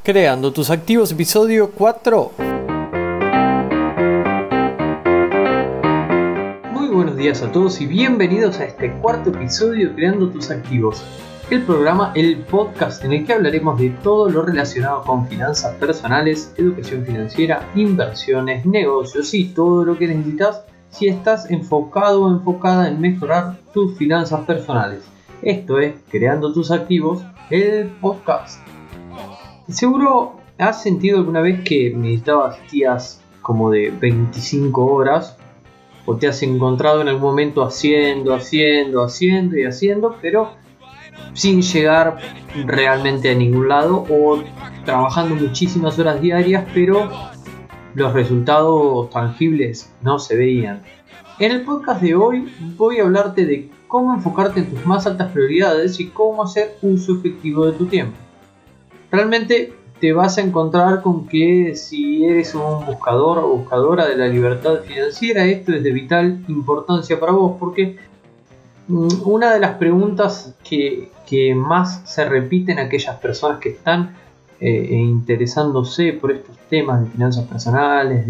Creando tus activos, episodio 4. Muy buenos días a todos y bienvenidos a este cuarto episodio de Creando tus activos. El programa, el podcast en el que hablaremos de todo lo relacionado con finanzas personales, educación financiera, inversiones, negocios y todo lo que necesitas si estás enfocado o enfocada en mejorar tus finanzas personales. Esto es Creando tus activos, el podcast. Seguro has sentido alguna vez que necesitabas días como de 25 horas o te has encontrado en algún momento haciendo, pero sin llegar realmente a ningún lado, o trabajando muchísimas horas diarias pero los resultados tangibles no se veían. En el podcast de hoy voy a hablarte de cómo enfocarte en tus más altas prioridades y cómo hacer uso efectivo de tu tiempo. Realmente te vas a encontrar con que si eres un buscador o buscadora de la libertad financiera, esto es de vital importancia para vos, porque una de las preguntas que más se repiten a aquellas personas que están interesándose por estos temas de finanzas personales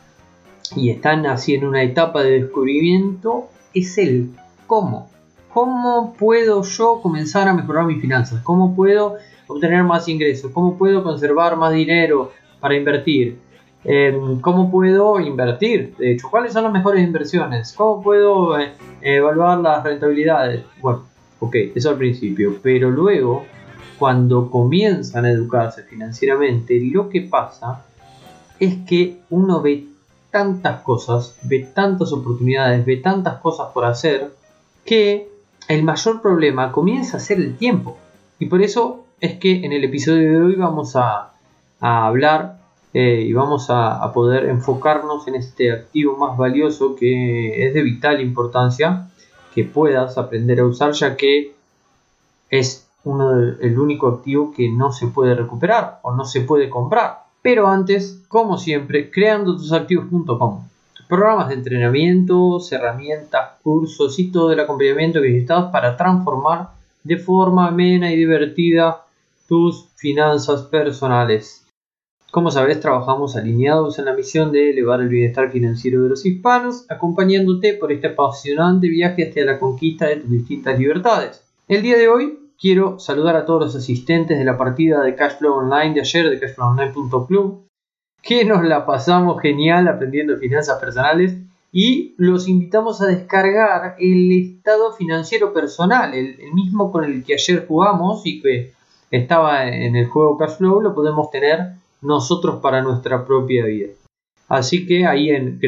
y están así en una etapa de descubrimiento es el cómo. ¿Cómo puedo yo comenzar a mejorar mis finanzas? ¿Cómo puedo obtener más ingresos? ¿Cómo puedo conservar más dinero para invertir? ¿Cómo puedo invertir? De hecho, ¿cuáles son las mejores inversiones? ¿Cómo puedo evaluar las rentabilidades? Bueno, ok, eso al principio, pero luego, cuando comienzan a educarse financieramente, lo que pasa es que uno ve tantas cosas, ve tantas oportunidades, ve tantas cosas por hacer, que el mayor problema comienza a ser el tiempo. Y por eso es que en el episodio de hoy vamos a hablar y vamos a poder enfocarnos en este activo más valioso que es de vital importancia que puedas aprender a usar, ya que es el único activo que no se puede recuperar o no se puede comprar. Pero antes, como siempre, creandotusactivos.com. Programas de entrenamiento, herramientas, cursos y todo el acompañamiento que necesitas para transformar de forma amena y divertida tus finanzas personales. Como sabes, trabajamos alineados en la misión de elevar el bienestar financiero de los hispanos, acompañándote por este apasionante viaje hacia la conquista de tus distintas libertades. El día de hoy quiero saludar a todos los asistentes de la partida de Cashflow Online de ayer, de cashflowonline.club, que nos la pasamos genial aprendiendo finanzas personales, y los invitamos a descargar el estado financiero personal, el mismo con el que ayer jugamos y que estaba en el juego Cashflow. Lo podemos tener nosotros para nuestra propia vida. Así que ahí en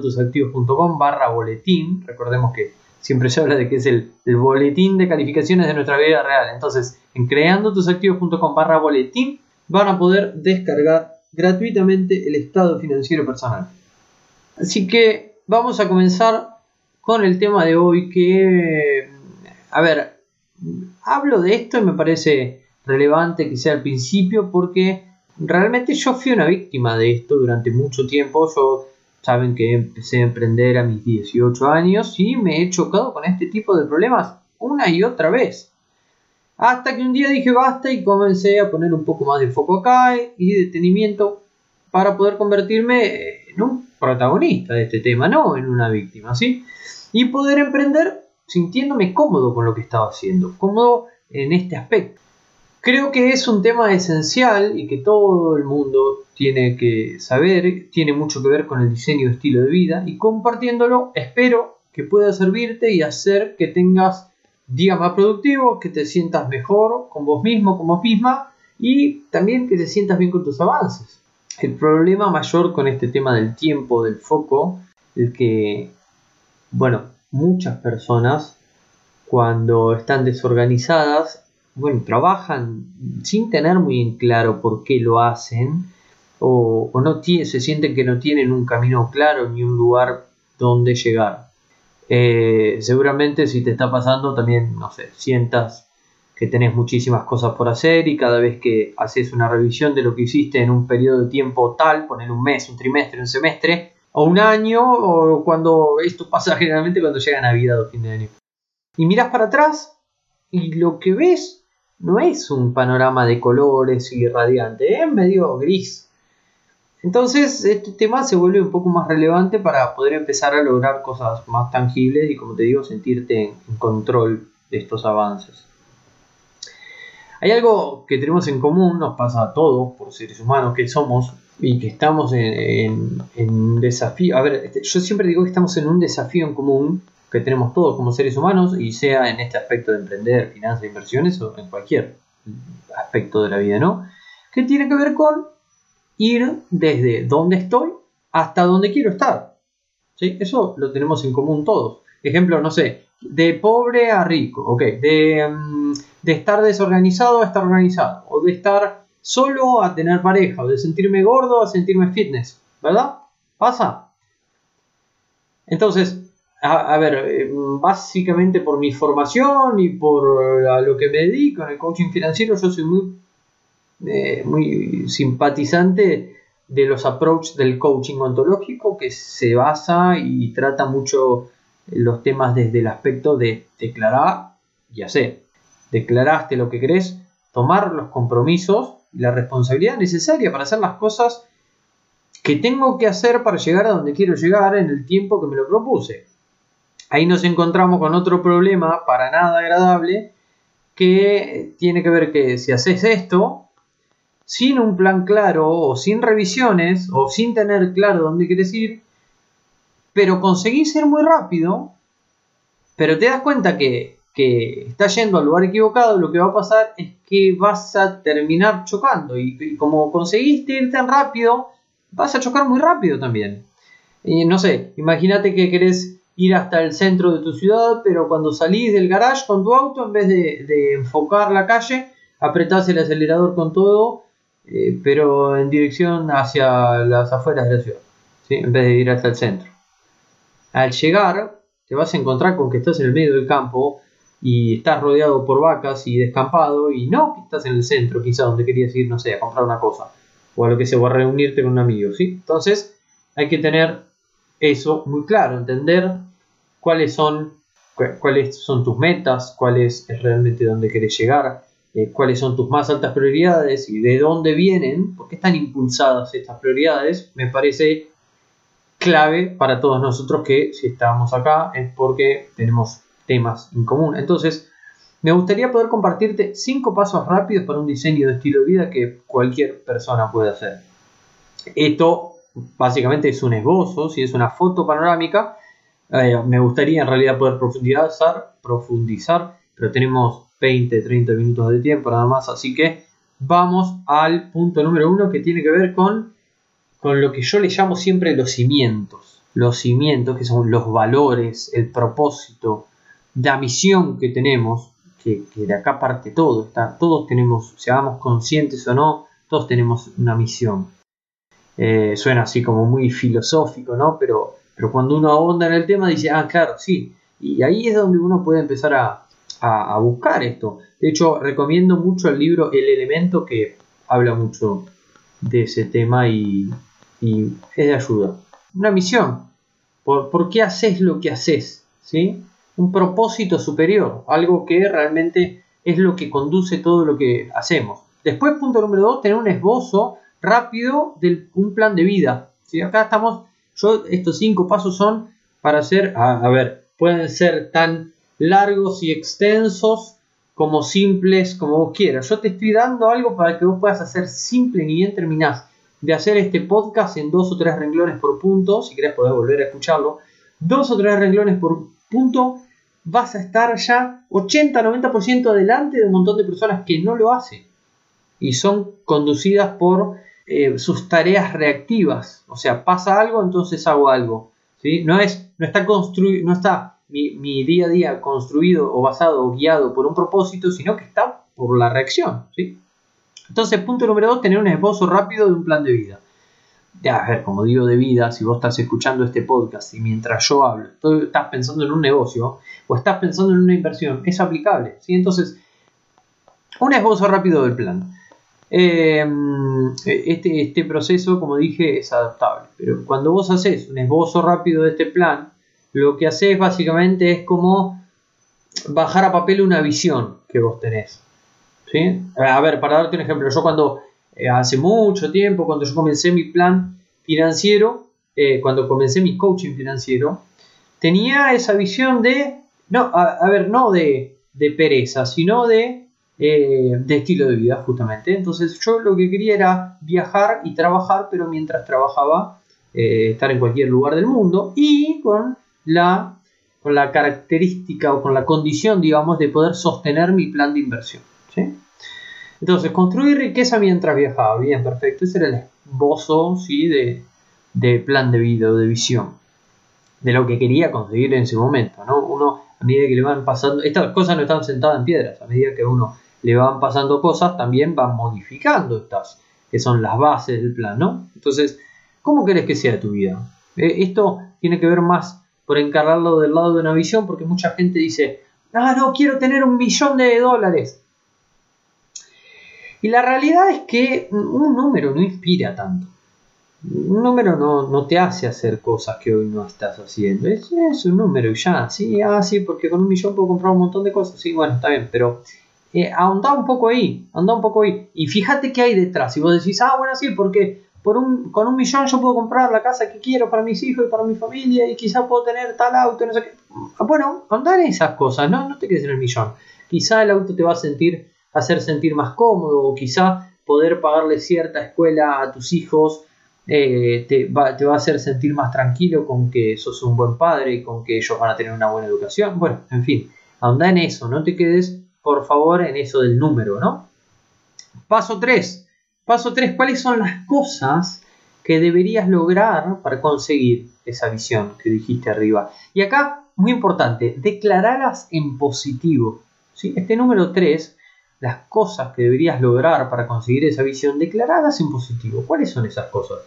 creandotusactivos.com/boletín, recordemos que siempre se habla de que es el boletín de calificaciones de nuestra vida real. Entonces, en creandotusactivos.com/boletín van a poder descargar gratuitamente el estado financiero personal. Así que vamos a comenzar con el tema de hoy que, hablo de esto y me parece relevante que sea al principio porque realmente yo fui una víctima de esto durante mucho tiempo. Saben que empecé a emprender a mis 18 años y me he chocado con este tipo de problemas una y otra vez. Hasta que un día dije basta y comencé a poner un poco más de foco acá y detenimiento para poder convertirme en un protagonista de este tema, no en una víctima, ¿sí? Y poder emprender sintiéndome cómodo con lo que estaba haciendo, cómodo en este aspecto. Creo que es un tema esencial y que todo el mundo tiene que saber, tiene mucho que ver con el diseño de estilo de vida, y compartiéndolo espero que pueda servirte y hacer que tengas días más productivos, que te sientas mejor con vos mismo, con vos misma, y también que te sientas bien con tus avances. El problema mayor con este tema del tiempo, del foco, es que, muchas personas cuando están desorganizadas, trabajan sin tener muy en claro por qué lo hacen, o se sienten que no tienen un camino claro ni un lugar donde llegar. Seguramente si te está pasando también, sientas que tenés muchísimas cosas por hacer y cada vez que haces una revisión de lo que hiciste en un periodo de tiempo tal, poner un mes, un trimestre, un semestre o un año, o cuando esto pasa generalmente cuando llega Navidad o fin de año, y miras para atrás y lo que ves no es un panorama de colores y radiante, es medio gris. Entonces este tema se vuelve un poco más relevante para poder empezar a lograr cosas más tangibles y, como te digo, sentirte en control de estos avances. Hay algo que tenemos en común, nos pasa a todos por seres humanos que somos y que estamos en un desafío. A ver, yo siempre digo que estamos en un desafío en común que tenemos todos como seres humanos, y sea en este aspecto de emprender, finanzas, inversiones o en cualquier aspecto de la vida, ¿no? Que tiene que ver con ir desde donde estoy hasta donde quiero estar. ¿Sí? Eso lo tenemos en común todos. Ejemplo, no sé, de pobre a rico, ok, de estar desorganizado a estar organizado, o de estar solo a tener pareja, o de sentirme gordo a sentirme fitness, ¿verdad? ¿Pasa? Entonces, a ver, básicamente por mi formación y por a lo que me dedico en el coaching financiero, yo soy muy simpatizante de los approaches del coaching ontológico, que se basa y trata mucho los temas desde el aspecto de declarar y hacer. Declaraste lo que querés, tomar los compromisos y la responsabilidad necesaria para hacer las cosas que tengo que hacer para llegar a donde quiero llegar en el tiempo que me lo propuse. Ahí nos encontramos con otro problema para nada agradable, que tiene que ver que si haces esto sin un plan claro, o sin revisiones, o sin tener claro dónde quieres ir, pero conseguís ir muy rápido, pero te das cuenta que estás yendo al lugar equivocado, lo que va a pasar es que vas a terminar chocando, y como conseguiste ir tan rápido, vas a chocar muy rápido también. Y no sé, imagínate que querés ir hasta el centro de tu ciudad, pero cuando salís del garage con tu auto, en vez de enfocar la calle, apretás el acelerador con todo, pero en dirección hacia las afueras de la ciudad, ¿sí? En vez de ir hasta el centro. Al llegar, te vas a encontrar con que estás en el medio del campo y estás rodeado por vacas y descampado, y no que estás en el centro, quizá donde querías ir, no sé, a comprar una cosa, o a lo que sea, o a reunirte con un amigo, ¿sí? Entonces, hay que tener eso muy claro, entender cuáles son tus metas, cuál es realmente dónde querés llegar, cuáles son tus más altas prioridades y de dónde vienen, por qué están impulsadas estas prioridades. Me parece clave para todos nosotros que si estamos acá es porque tenemos temas en común. Entonces, me gustaría poder compartirte 5 pasos rápidos para un diseño de estilo de vida que cualquier persona puede hacer. Esto básicamente es un esbozo, si es una foto panorámica. Me gustaría en realidad poder profundizar, pero tenemos 20-30 minutos de tiempo nada más, así que vamos al punto número 1, que tiene que ver con lo que yo le llamo siempre los cimientos. Los cimientos, que son los valores, el propósito, la misión que tenemos, que de acá parte todo. Todos tenemos, seamos conscientes o no, todos tenemos una misión. Suena así como muy filosófico, ¿no? Pero cuando uno ahonda en el tema dice, claro, sí. Y ahí es donde uno puede empezar a buscar esto. De hecho, recomiendo mucho el libro El Elemento, que habla mucho de ese tema y es de ayuda. Una misión. ¿Por qué haces lo que haces? ¿Sí? Un propósito superior. Algo que realmente es lo que conduce todo lo que hacemos. Después, punto número 2, tener un esbozo rápido de un plan de vida. ¿Sí? Acá estamos, estos 5 pasos son para hacer, pueden ser tan largos y extensos como simples como vos quieras. Yo te estoy dando algo para que vos puedas hacer simple, ni bien terminás de hacer este podcast en 2 o 3 renglones por punto. Si querés podés volver a escucharlo. 2 o 3 renglones por punto, vas a estar ya 80-90% adelante de un montón de personas que no lo hacen y son conducidas por sus tareas reactivas. O sea, pasa algo, entonces hago algo, ¿sí? No está mi día a día construido o basado o guiado por un propósito, sino que está por la reacción, ¿sí? Entonces, punto número 2, tener un esbozo rápido de un plan de vida. A ver, como digo de vida, si vos estás escuchando este podcast y mientras yo hablo, estás pensando en un negocio o estás pensando en una inversión, es aplicable, ¿sí? Entonces, un esbozo rápido del plan. Este proceso, como dije, es adaptable, pero cuando vos haces un esbozo rápido de este plan, lo que haces básicamente es como bajar a papel una visión que vos tenés. ¿sí? A ver, para darte un ejemplo, yo cuando hace mucho tiempo, cuando yo comencé mi plan financiero, cuando comencé mi coaching financiero, tenía esa visión de, no, a ver, no de pereza, sino de estilo de vida, justamente. Entonces yo lo que quería era viajar y trabajar, pero mientras trabajaba, estar en cualquier lugar del mundo y con la característica o con la condición, digamos, de poder sostener mi plan de inversión, ¿sí? Entonces, construir riqueza mientras viajaba. Bien, perfecto. Ese era el esbozo, ¿sí? de plan de vida o de visión. De lo que quería conseguir en ese momento, ¿no? Uno, a medida que le van pasando... Estas cosas no están sentadas en piedras. A medida que uno le van pasando cosas, también van modificando estas, que son las bases del plan, ¿no? Entonces, ¿cómo querés que sea tu vida? Esto tiene que ver más por encararlo del lado de una visión, porque mucha gente dice, no, quiero tener $1.000.000. Y la realidad es que un número no inspira tanto. Un número no te hace hacer cosas que hoy no estás haciendo. Es un número y ya. Sí, porque con 1.000.000 puedo comprar un montón de cosas. Sí, bueno, está bien, pero ahondá un poco ahí. Y fíjate qué hay detrás. Y vos decís, bueno, sí, porque con 1.000.000 yo puedo comprar la casa que quiero para mis hijos y para mi familia y quizá puedo tener tal auto, no sé qué. Bueno, ahondá en esas cosas, no te quedes en el millón. Quizá el auto te va a hacer sentir más cómodo, o quizá poder pagarle cierta escuela a tus hijos te va a hacer sentir más tranquilo con que sos un buen padre, con que ellos van a tener una buena educación. Bueno, en fin, ahondá en eso, no te quedes por favor en eso del número, ¿no? Paso 3, ¿cuáles son las cosas que deberías lograr para conseguir esa visión que dijiste arriba? Y acá, muy importante, declaralas en positivo, ¿sí? Este número 3, las cosas que deberías lograr para conseguir esa visión, declaradas en positivo. ¿Cuáles son esas cosas?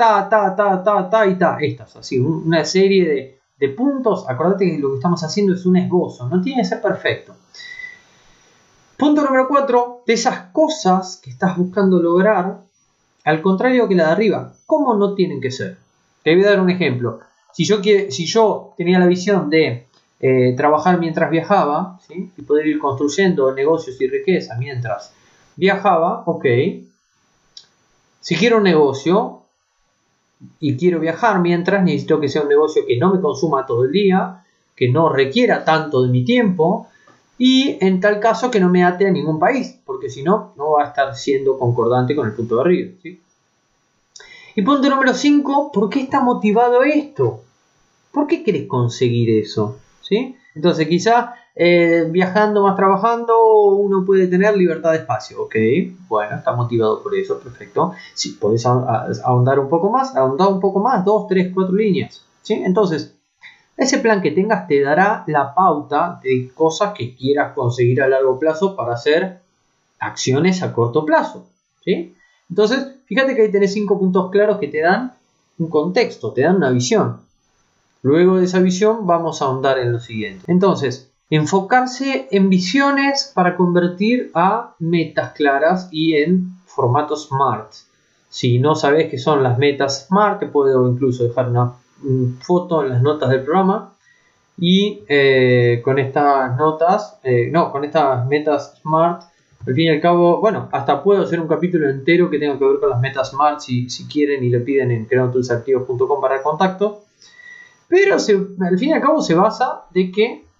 Estas, así, una serie de puntos. Acordate que lo que estamos haciendo es un esbozo, no tiene que ser perfecto. Punto número 4, de esas cosas que estás buscando lograr, al contrario que la de arriba, ¿cómo no tienen que ser? Te voy a dar un ejemplo. Si yo tenía la visión de trabajar mientras viajaba, ¿sí? Y poder ir construyendo negocios y riqueza mientras viajaba, ok. Si quiero un negocio y quiero viajar mientras, necesito que sea un negocio que no me consuma todo el día, que no requiera tanto de mi tiempo, y en tal caso que no me ate a ningún país, porque si no, no va a estar siendo concordante con el punto de arriba, ¿sí? Y punto número 5, ¿por qué está motivado esto? ¿Por qué querés conseguir eso? ¿Sí? Entonces quizá viajando más trabajando uno puede tener libertad de espacio. Ok, bueno, está motivado por eso, perfecto. Si podés ahondar un poco más, 2, 3, 4 líneas. ¿Sí? Entonces, ese plan que tengas te dará la pauta de cosas que quieras conseguir a largo plazo para hacer acciones a corto plazo, ¿sí? Entonces, fíjate que ahí tenés 5 puntos claros que te dan un contexto, te dan una visión. Luego de esa visión vamos a ahondar en lo siguiente. Entonces, enfocarse en visiones para convertir a metas claras y en formato SMART. Si no sabes qué son las metas SMART, te puedo incluso dejar una foto en las notas del programa. Y con estas con estas metas SMART, al fin y al cabo, bueno, hasta puedo hacer un capítulo entero que tenga que ver con las metas SMART si quieren y le piden en creatosactivos.com para el contacto. Pero al fin y al cabo se basa de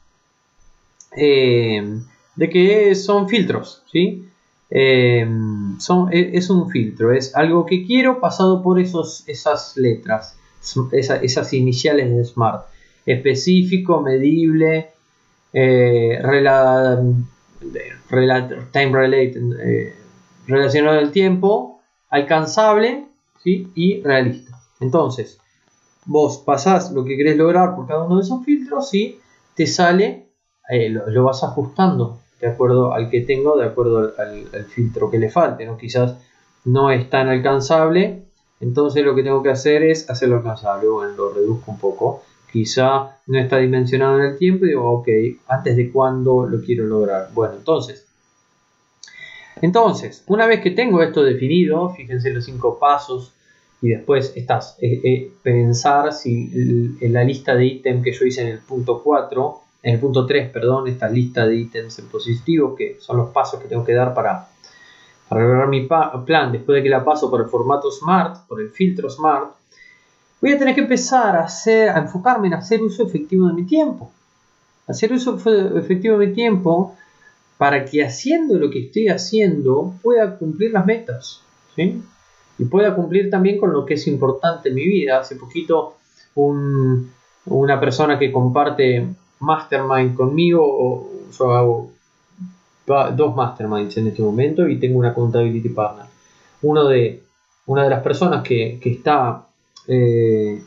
que son filtros, ¿sí? Es un filtro, es algo que quiero pasado por esas letras, esas iniciales de SMART. Específico, medible, time related, relacionado al tiempo, alcanzable, ¿sí? Y realista. Entonces, vos pasás lo que querés lograr por cada uno de esos filtros y te sale, lo vas ajustando de acuerdo al que tengo, de acuerdo al filtro que le falte, ¿no? Quizás no es tan alcanzable, entonces lo que tengo que hacer es hacerlo alcanzable. Bueno, lo reduzco un poco. Quizá no está dimensionado en el tiempo y digo, ok, ¿antes de cuándo lo quiero lograr? Bueno, entonces, una vez que tengo esto definido, fíjense los 5 pasos y después pensar si en la lista de ítem que yo hice en el punto 4, en el punto 3, perdón, esta lista de ítems en positivo, que son los pasos que tengo que dar para lograr mi plan. Después de que la paso por el formato SMART, por el filtro SMART, voy a tener que empezar a enfocarme en hacer uso efectivo de mi tiempo. Hacer uso efectivo de mi tiempo para que haciendo lo que estoy haciendo pueda cumplir las metas, ¿sí? Y pueda cumplir también con lo que es importante en mi vida. Hace poquito una persona que comparte Mastermind conmigo, yo hago 2 Masterminds en este momento y tengo una Accountability Partner. Una de las personas que está en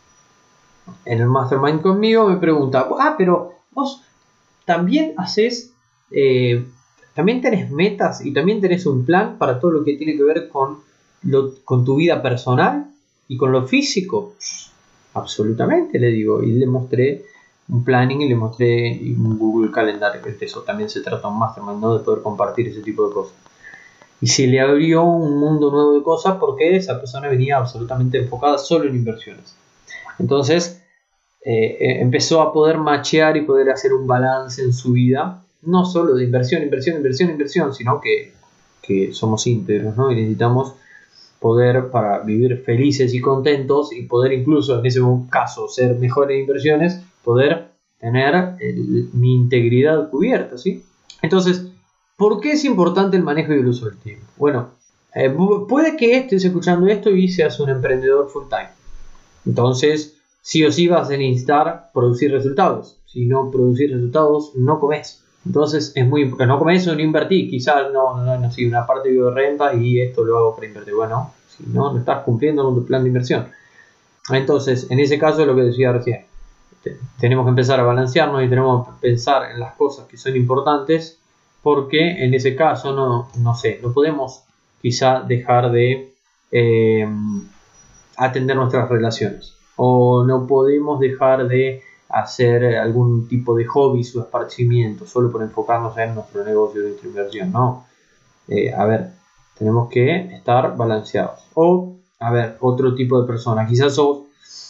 el Mastermind conmigo me pregunta, pero vos también haces, también tenés metas y también tenés un plan para todo lo que tiene que ver con tu vida personal y con lo físico. Absolutamente, le digo, y le mostré un planning y le mostré un Google Calendar, que de eso también se trata un Mastermind, ¿no? De poder compartir ese tipo de cosas. Y se le abrió un mundo nuevo de cosas porque esa persona venía absolutamente enfocada solo en inversiones. Entonces empezó a poder machear y poder hacer un balance en su vida, no solo de inversión, sino que somos íntegros, ¿no? Y necesitamos poder, para vivir felices y contentos y poder incluso en ese caso ser mejores en inversiones, poder tener mi integridad cubierta, ¿sí? Entonces, ¿por qué es importante el manejo y el uso del tiempo? Bueno, puede que estés escuchando esto y seas un emprendedor full time. Entonces, sí o sí vas a necesitar producir resultados. Si no producís resultados, no comes. Entonces, es muy importante. No comes o no invertís. Quizás no sé, una parte vivo de renta y esto lo hago para invertir. Bueno, si no estás cumpliendo con tu plan de inversión. Entonces, en ese caso, es lo que decía recién. Tenemos que empezar a balancearnos y tenemos que pensar en las cosas que son importantes, porque en ese caso no podemos quizá dejar de atender nuestras relaciones, o no podemos dejar de hacer algún tipo de hobby o esparcimiento solo por enfocarnos en nuestro negocio de nuestra inversión. No, tenemos que estar balanceados. O, otro tipo de persona, quizás sos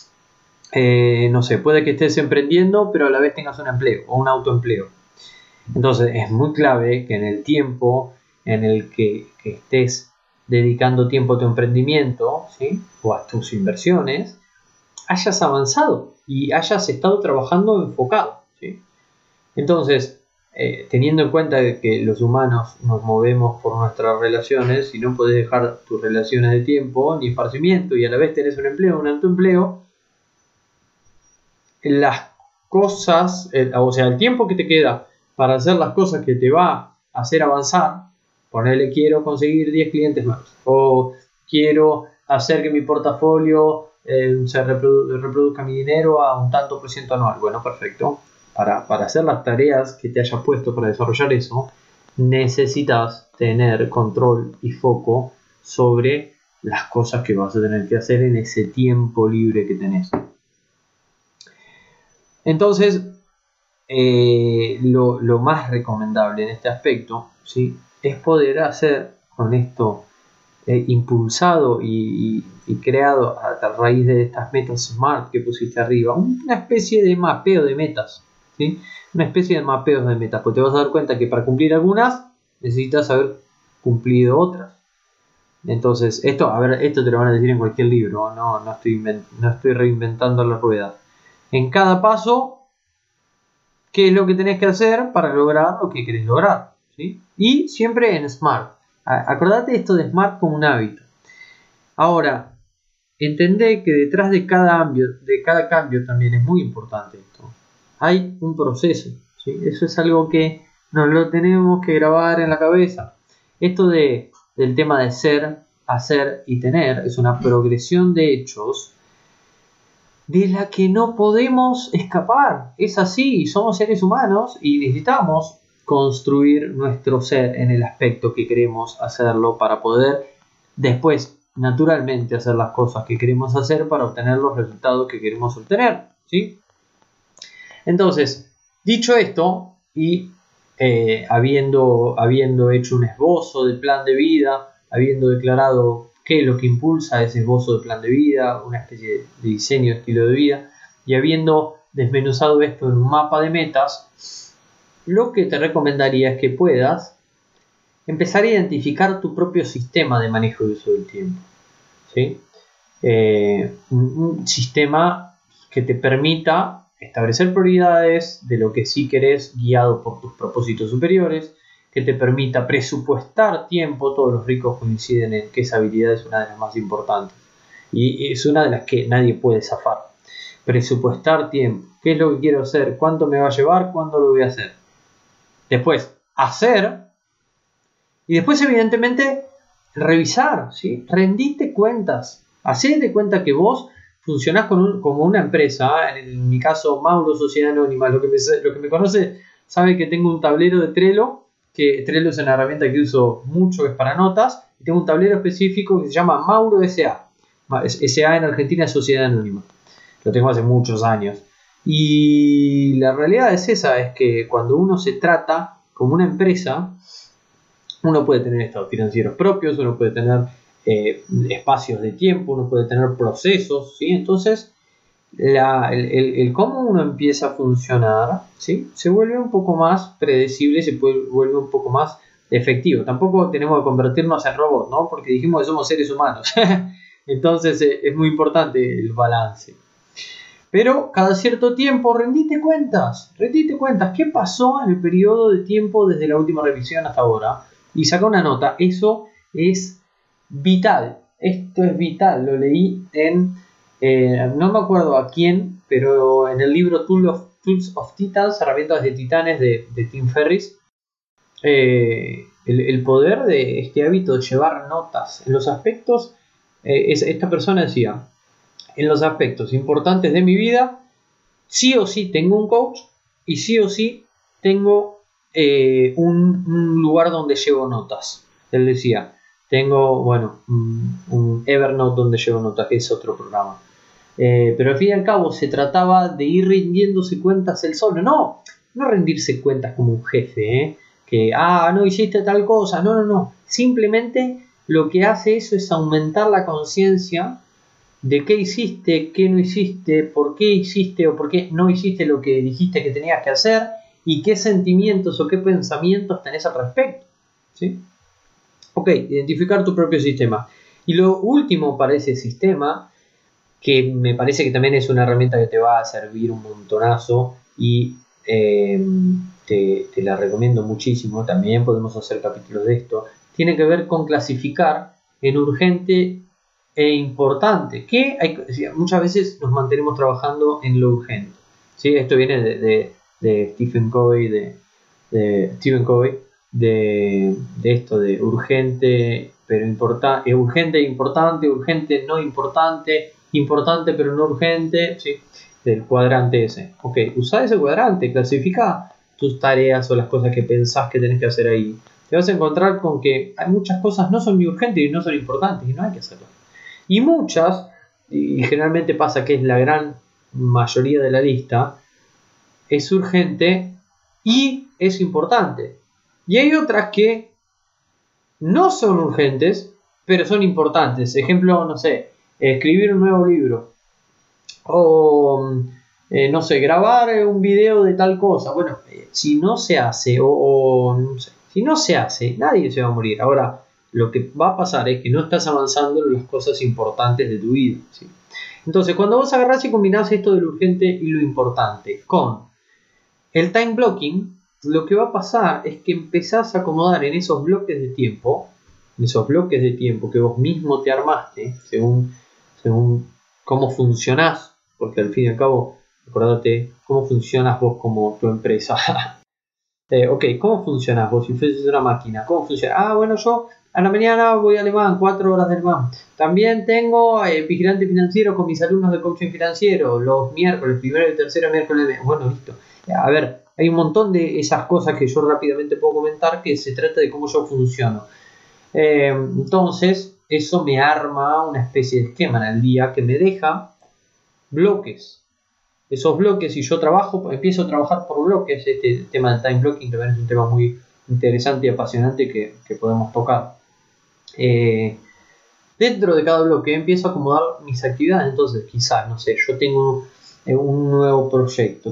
puede que estés emprendiendo pero a la vez tengas un empleo o un autoempleo. Entonces es muy clave que en el tiempo en el que estés dedicando tiempo a tu emprendimiento, ¿sí? O a tus inversiones, hayas avanzado y hayas estado trabajando enfocado, ¿sí? Entonces, teniendo en cuenta que los humanos nos movemos por nuestras relaciones y no podés dejar tus relaciones de tiempo ni esparcimiento y a la vez tenés un empleo, un autoempleo, las cosas, el tiempo que te queda para hacer las cosas que te va a hacer avanzar, ponerle quiero conseguir 10 clientes más, o quiero hacer que mi portafolio se reproduzca mi dinero a un tanto por ciento anual. Bueno, perfecto. Para hacer las tareas que te hayas puesto para desarrollar eso, necesitas tener control y foco sobre las cosas que vas a tener que hacer en ese tiempo libre que tenés. Entonces, lo más recomendable en este aspecto, ¿sí? Es poder hacer con esto impulsado y creado a raíz de estas metas SMART que pusiste arriba, una especie de mapeo de metas, ¿sí? Una especie de mapeo de metas, porque te vas a dar cuenta que para cumplir algunas necesitas haber cumplido otras. Entonces, esto te lo van a decir en cualquier libro, no estoy reinventando la rueda. En cada paso, ¿qué es lo que tenés que hacer para lograr lo que querés lograr? ¿Sí? Y siempre en SMART. Acordate esto de SMART como un hábito. Ahora, entendé que detrás de cada cambio también es muy importante esto. Hay un proceso, ¿sí? Eso es algo que nos lo tenemos que grabar en la cabeza. Esto del tema de ser, hacer y tener es una progresión de hechos de la que no podemos escapar. Es así, somos seres humanos y necesitamos construir nuestro ser en el aspecto que queremos hacerlo para poder después naturalmente hacer las cosas que queremos hacer para obtener los resultados que queremos obtener, ¿sí? Entonces, dicho esto y habiendo hecho un esbozo de plan de vida, habiendo declarado qué es lo que impulsa ese esbozo de plan de vida, una especie de diseño de estilo de vida, y habiendo desmenuzado esto en un mapa de metas, lo que te recomendaría es que puedas empezar a identificar tu propio sistema de manejo y uso del tiempo, ¿sí? Un sistema que te permita establecer prioridades de lo que sí querés, guiado por tus propósitos superiores, que te permita presupuestar tiempo. Todos los ricos coinciden en que esa habilidad es una de las más importantes y es una de las que nadie puede zafar. Presupuestar tiempo. ¿Qué es lo que quiero hacer? ¿Cuánto me va a llevar? ¿Cuándo lo voy a hacer? Después, hacer. Y después, evidentemente, revisar, ¿sí? Rendite cuentas. Hacete cuenta que vos funcionás como una empresa. En mi caso, Mauro Sociedad Anónima. Lo que me conoce sabe que tengo un tablero de Trello, que Trello es una herramienta que uso mucho, es para notas. Y tengo un tablero específico que se llama Mauro SA. SA en Argentina es Sociedad Anónima. Lo tengo hace muchos años. Y la realidad es esa, es que cuando uno se trata como una empresa, uno puede tener estados financieros propios, uno puede tener espacios de tiempo, uno puede tener procesos, ¿sí? Entonces, el cómo uno empieza a funcionar, ¿sí? Se vuelve un poco más predecible, vuelve un poco más efectivo. Tampoco tenemos que convertirnos en robots, ¿no? Porque dijimos que somos seres humanos. Entonces, es muy importante el balance. Pero cada cierto tiempo rendite cuentas. ¿Qué pasó en el periodo de tiempo desde la última revisión hasta ahora? Y saca una nota. Eso es vital. Esto es vital. Lo leí en, no me acuerdo a quién, pero en el libro Tools of Titans, herramientas de titanes de Tim Ferriss. El poder de este hábito de llevar notas en los aspectos. Esta persona decía: en los aspectos importantes de mi vida, sí o sí tengo un coach y sí o sí tengo un lugar donde llevo notas. Él decía, tengo, un Evernote donde llevo notas, que es otro programa. Pero al fin y al cabo se trataba de ir rindiéndose cuentas él solo. No rendirse cuentas como un jefe, que, no hiciste tal cosa. No. Simplemente lo que hace eso es aumentar la conciencia de qué hiciste, qué no hiciste, por qué hiciste o por qué no hiciste lo que dijiste que tenías que hacer y qué sentimientos o qué pensamientos tenés al respecto, ¿sí? Ok, identificar tu propio sistema. Y lo último para ese sistema, que me parece que también es una herramienta que te va a servir un montonazo y te la recomiendo muchísimo, también podemos hacer capítulos de esto, tiene que ver con clasificar en urgente e importante, que muchas veces nos mantenemos trabajando en lo urgente, ¿sí? Esto viene de Stephen Covey, de esto de urgente pero urgente e importante, urgente no importante, importante pero no urgente, ¿sí? Del cuadrante ese. Ok, usa ese cuadrante, clasifica tus tareas o las cosas que pensás que tenés que hacer ahí. Te vas a encontrar con que hay muchas cosas no son ni urgentes y no son importantes y no hay que hacerlas. Y muchas, y generalmente pasa que es la gran mayoría de la lista, es urgente y es importante. Y hay otras que no son urgentes, pero son importantes. Ejemplo, no sé, escribir un nuevo libro. O, no sé, grabar un video de tal cosa. Bueno, si no se hace, no sé, si no se hace, nadie se va a morir. Ahora, lo que va a pasar es que no estás avanzando en las cosas importantes de tu vida, ¿sí? Entonces, cuando vos agarrás y combinás esto de lo urgente y lo importante con el time blocking, lo que va a pasar es que empezás a acomodar en esos bloques de tiempo que vos mismo te armaste, según cómo funcionás, porque al fin y al cabo, acordate cómo funcionas vos como tu empresa. Ok, ¿cómo funcionas vos si fueses una máquina? ¿Cómo funciona? Bueno, yo a la mañana voy a alemán, 4 horas de alemán. También tengo vigilante financiero con mis alumnos de coaching financiero, los miércoles, primero y tercero miércoles de mes. Bueno, listo. A ver, hay un montón de esas cosas que yo rápidamente puedo comentar que se trata de cómo yo funciono. Entonces, eso me arma una especie de esquema en el día que me deja bloques. Esos bloques, si yo empiezo a trabajar por bloques, este tema del time blocking también es un tema muy interesante y apasionante que podemos tocar. Dentro de cada bloque empiezo a acomodar mis actividades. Entonces, quizás, no sé, yo tengo un nuevo proyecto.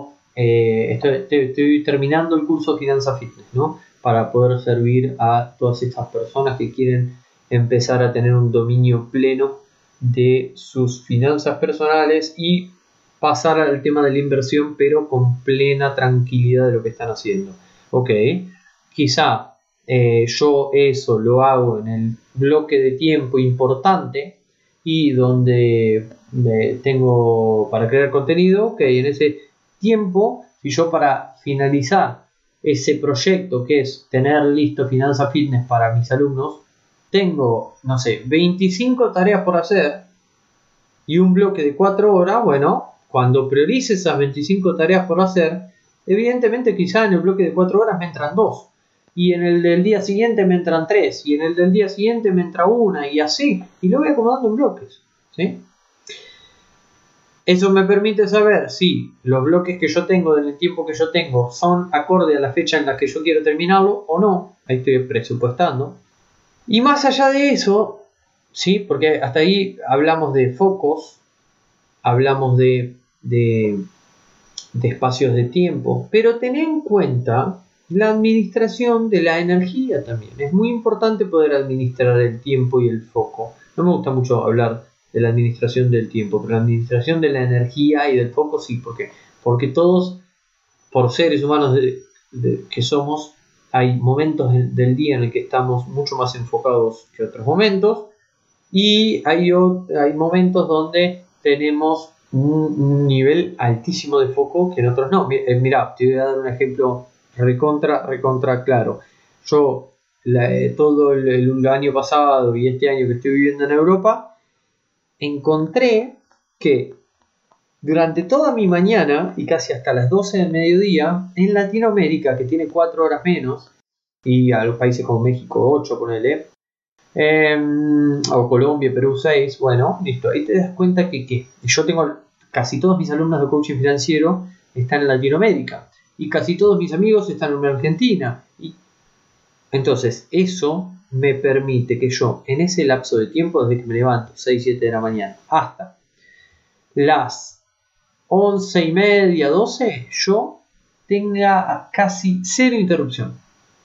Estoy terminando el curso de Finanzas Fitness, ¿no? Para poder servir a todas estas personas que quieren empezar a tener un dominio pleno de sus finanzas personales y pasar al tema de la inversión, pero con plena tranquilidad de lo que están haciendo. Ok, quizá yo eso lo hago en el bloque de tiempo importante y donde tengo para crear contenido, ok, en ese tiempo, si yo para finalizar ese proyecto que es tener listo Finanzas Fitness para mis alumnos, tengo, no sé, 25 tareas por hacer y un bloque de 4 horas, bueno, cuando priorice esas 25 tareas por hacer, evidentemente quizá en el bloque de 4 horas me entran 2, y en el del día siguiente me entran 3, y en el del día siguiente me entra 1, y así, y lo voy acomodando en bloques, ¿sí? Eso me permite saber si los bloques que yo tengo, en el tiempo que yo tengo, son acorde a la fecha en la que yo quiero terminarlo o no. Ahí estoy presupuestando. Y más allá de eso, ¿sí? Porque hasta ahí hablamos de focos, hablamos de espacios de tiempo, pero ten en cuenta la administración de la energía también. Es muy importante poder administrar el tiempo y el foco. No me gusta mucho hablar de la administración del tiempo, pero la administración de la energía y del foco sí, porque todos, por seres humanos que somos, hay momentos del día en el que estamos mucho más enfocados que otros momentos, y hay momentos donde tenemos un nivel altísimo de foco que en otros no. Mira, te voy a dar un ejemplo recontra claro. Yo todo el año pasado y este año que estoy viviendo en Europa, encontré que durante toda mi mañana y casi hasta las 12 del mediodía, en Latinoamérica, que tiene 4 horas menos, y a los países como México 8, ponele, o Colombia, Perú 6, bueno, listo, ahí te das cuenta que yo tengo casi todos mis alumnos de coaching financiero están en Latinoamérica y casi todos mis amigos están en Argentina, y entonces eso me permite que yo en ese lapso de tiempo, desde que me levanto 6, 7 de la mañana hasta las 11:30, 12, yo tenga casi cero interrupción.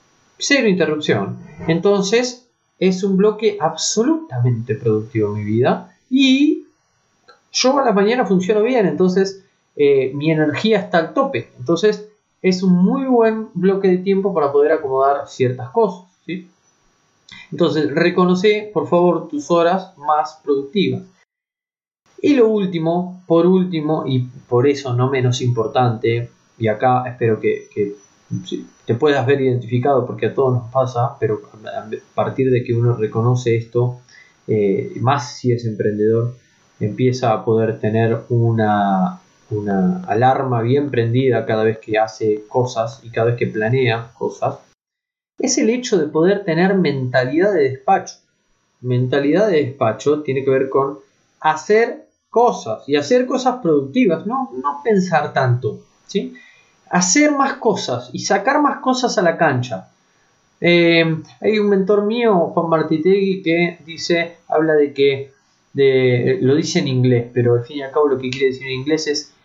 Entonces es un bloque absolutamente productivo en mi vida y yo a la mañana funciono bien, entonces mi energía está al tope. Entonces es un muy buen bloque de tiempo para poder acomodar ciertas cosas, ¿sí? Entonces reconoce por favor tus horas más productivas. Y lo último, por último, y por eso no menos importante, y acá espero que te puedas ver identificado porque a todos nos pasa, pero a partir de que uno reconoce esto, más si es emprendedor, empieza a poder tener una alarma bien prendida cada vez que hace cosas y cada vez que planea cosas, es el hecho de poder tener mentalidad de despacho. Mentalidad de despacho tiene que ver con hacer cosas y hacer cosas productivas, no pensar tanto, ¿sí? Hacer más cosas y sacar más cosas a la cancha. Hay un mentor mío, Juan Martitegui, que habla de que, lo dice en inglés, pero al fin y al cabo lo que quiere decir en inglés es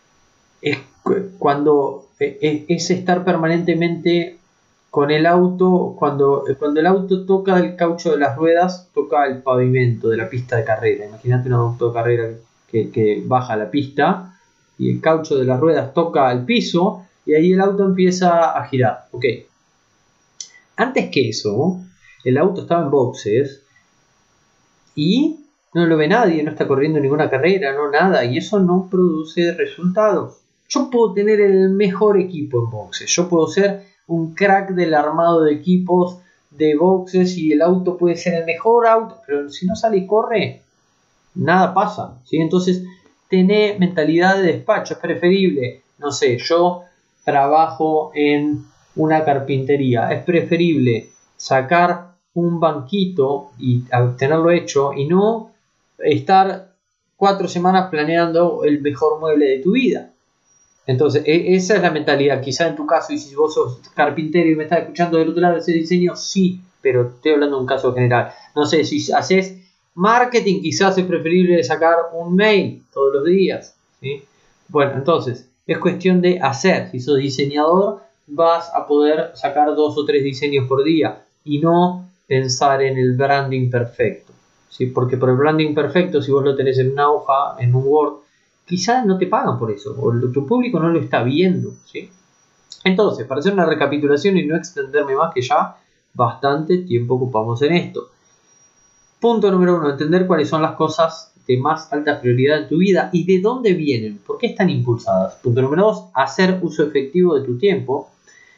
cuando es estar permanentemente con el auto, cuando el auto toca el caucho de las ruedas, toca el pavimento de la pista de carrera. Imagínate un auto de carrera que baja la pista y el caucho de las ruedas toca el piso y ahí el auto empieza a girar. Ok. Antes que eso, el auto estaba en boxes y no lo ve nadie, no está corriendo ninguna carrera, no nada, y eso no produce resultados. Yo puedo tener el mejor equipo en boxes, yo puedo ser un crack del armado de equipos de boxes y el auto puede ser el mejor auto, pero si no sale y corre, nada pasa, ¿sí? Entonces, tener mentalidad de despacho, es preferible, no sé, yo trabajo en una carpintería, es preferible sacar un banquito y tenerlo hecho y no estar 4 semanas planeando el mejor mueble de tu vida. Entonces, esa es la mentalidad. Quizá en tu caso, y si vos sos carpintero y me estás escuchando del otro lado de ese diseño, sí, pero estoy hablando de un caso general. No sé, si haces marketing, quizás es preferible sacar un mail todos los días, ¿sí? Bueno, entonces es cuestión de hacer. Si sos diseñador, vas a poder sacar 2 o 3 diseños por día y no pensar en el branding perfecto, ¿sí? Porque por el branding perfecto, si vos lo tenés en una hoja, en un Word, quizás no te pagan por eso, o tu público no lo está viendo, ¿sí? Entonces, para hacer una recapitulación y no extenderme más, que ya bastante tiempo ocupamos en esto. Punto número 1, entender cuáles son las cosas de más alta prioridad en tu vida y de dónde vienen, por qué están impulsadas. Punto número 2, hacer uso efectivo de tu tiempo,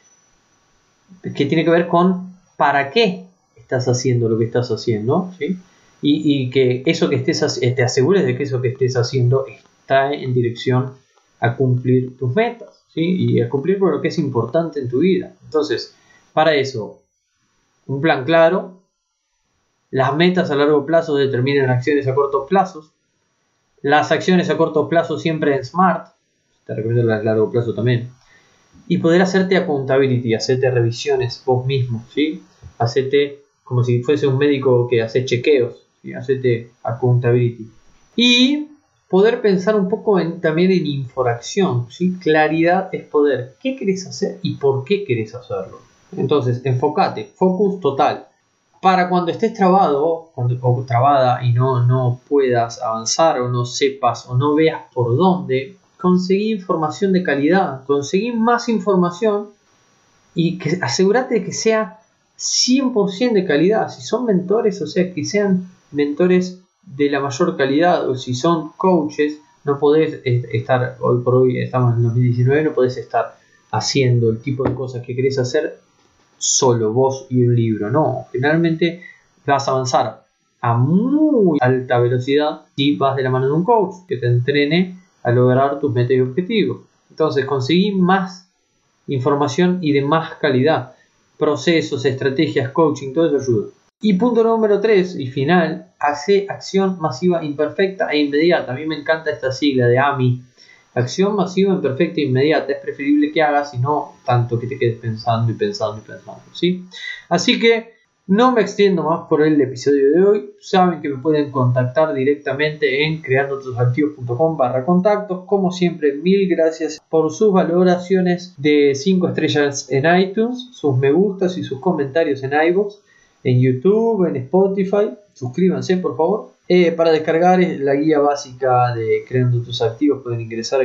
que tiene que ver con para qué estás haciendo lo que estás haciendo, ¿sí? Y que eso que te asegures de que eso que estés haciendo está en dirección a cumplir tus metas, ¿sí? Y a cumplir por lo que es importante en tu vida. Entonces, para eso, un plan claro. Las metas a largo plazo determinan acciones a corto plazo. Las acciones a corto plazo siempre en SMART. Te recomiendo las a largo plazo también. Y poder hacerte accountability, hacerte revisiones vos mismo, ¿sí? Hacerte como si fuese un médico que hace chequeos, ¿sí? Hacerte accountability. Y poder pensar un poco también en infracción, ¿sí? Claridad es poder. ¿Qué querés hacer y por qué querés hacerlo? Entonces, enfócate, focus total. Para cuando estés trabado o trabada y no puedas avanzar o no sepas o no veas por dónde, conseguí información de calidad, conseguí más información y asegúrate de que sea 100% de calidad. Si son mentores, o sea, que sean mentores de la mayor calidad, o si son coaches, no podés estar, hoy por hoy estamos en 2019, no podés estar haciendo el tipo de cosas que querés hacer solo vos y un libro, no, generalmente vas a avanzar a muy alta velocidad si vas de la mano de un coach que te entrene a lograr tus metas y objetivos. Entonces conseguí más información y de más calidad, procesos, estrategias, coaching, todo eso ayuda. Y punto número 3 y final, hace acción masiva imperfecta e inmediata. A mí me encanta esta sigla de AMI. Acción masiva, imperfecta e inmediata. Es preferible que hagas y no tanto que te quedes pensando y pensando y pensando, ¿sí? Así que no me extiendo más por el episodio de hoy. Saben que me pueden contactar directamente en creandotusactivos.com/contactos. Como siempre, mil gracias por sus valoraciones de 5 estrellas en iTunes, sus me gustas y sus comentarios en iVoox, en YouTube, en Spotify. Suscríbanse, por favor. Para descargar la guía básica de Creando Tus Activos pueden ingresar a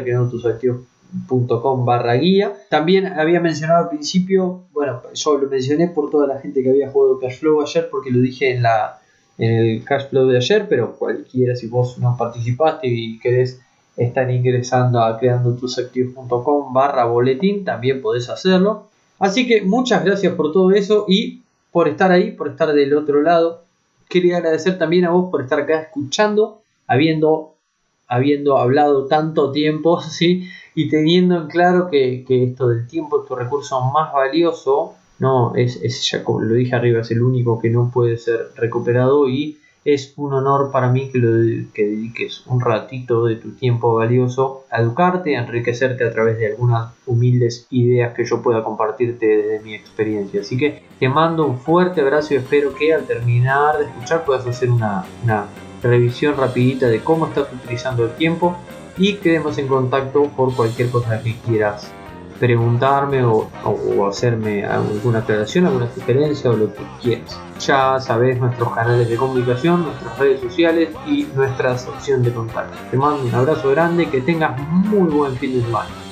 creandotusactivos.com/guía. También había mencionado al principio, bueno, yo lo mencioné por toda la gente que había jugado Cashflow ayer, porque lo dije en el Cashflow de ayer, pero cualquiera, si vos no participaste y querés estar ingresando a creandotusactivos.com/boletín, también podés hacerlo. Así que muchas gracias por todo eso y por estar ahí, por estar del otro lado. Quería agradecer también a vos por estar acá escuchando, habiendo hablado tanto tiempo, ¿sí? Y teniendo en claro que esto del tiempo es tu recurso más valioso, no es ya como lo dije arriba, es el único que no puede ser recuperado, y es un honor para mí que dediques un ratito de tu tiempo valioso a educarte, a enriquecerte a través de algunas humildes ideas que yo pueda compartirte desde mi experiencia. Así que te mando un fuerte abrazo y espero que al terminar de escuchar puedas hacer una revisión rapidita de cómo estás utilizando el tiempo y quedemos en contacto por cualquier cosa que quieras preguntarme o hacerme alguna aclaración, alguna sugerencia o lo que quieras. Ya sabes nuestros canales de comunicación, nuestras redes sociales y nuestra sección de contacto. Te mando un abrazo grande, que tengas muy buen fin de semana.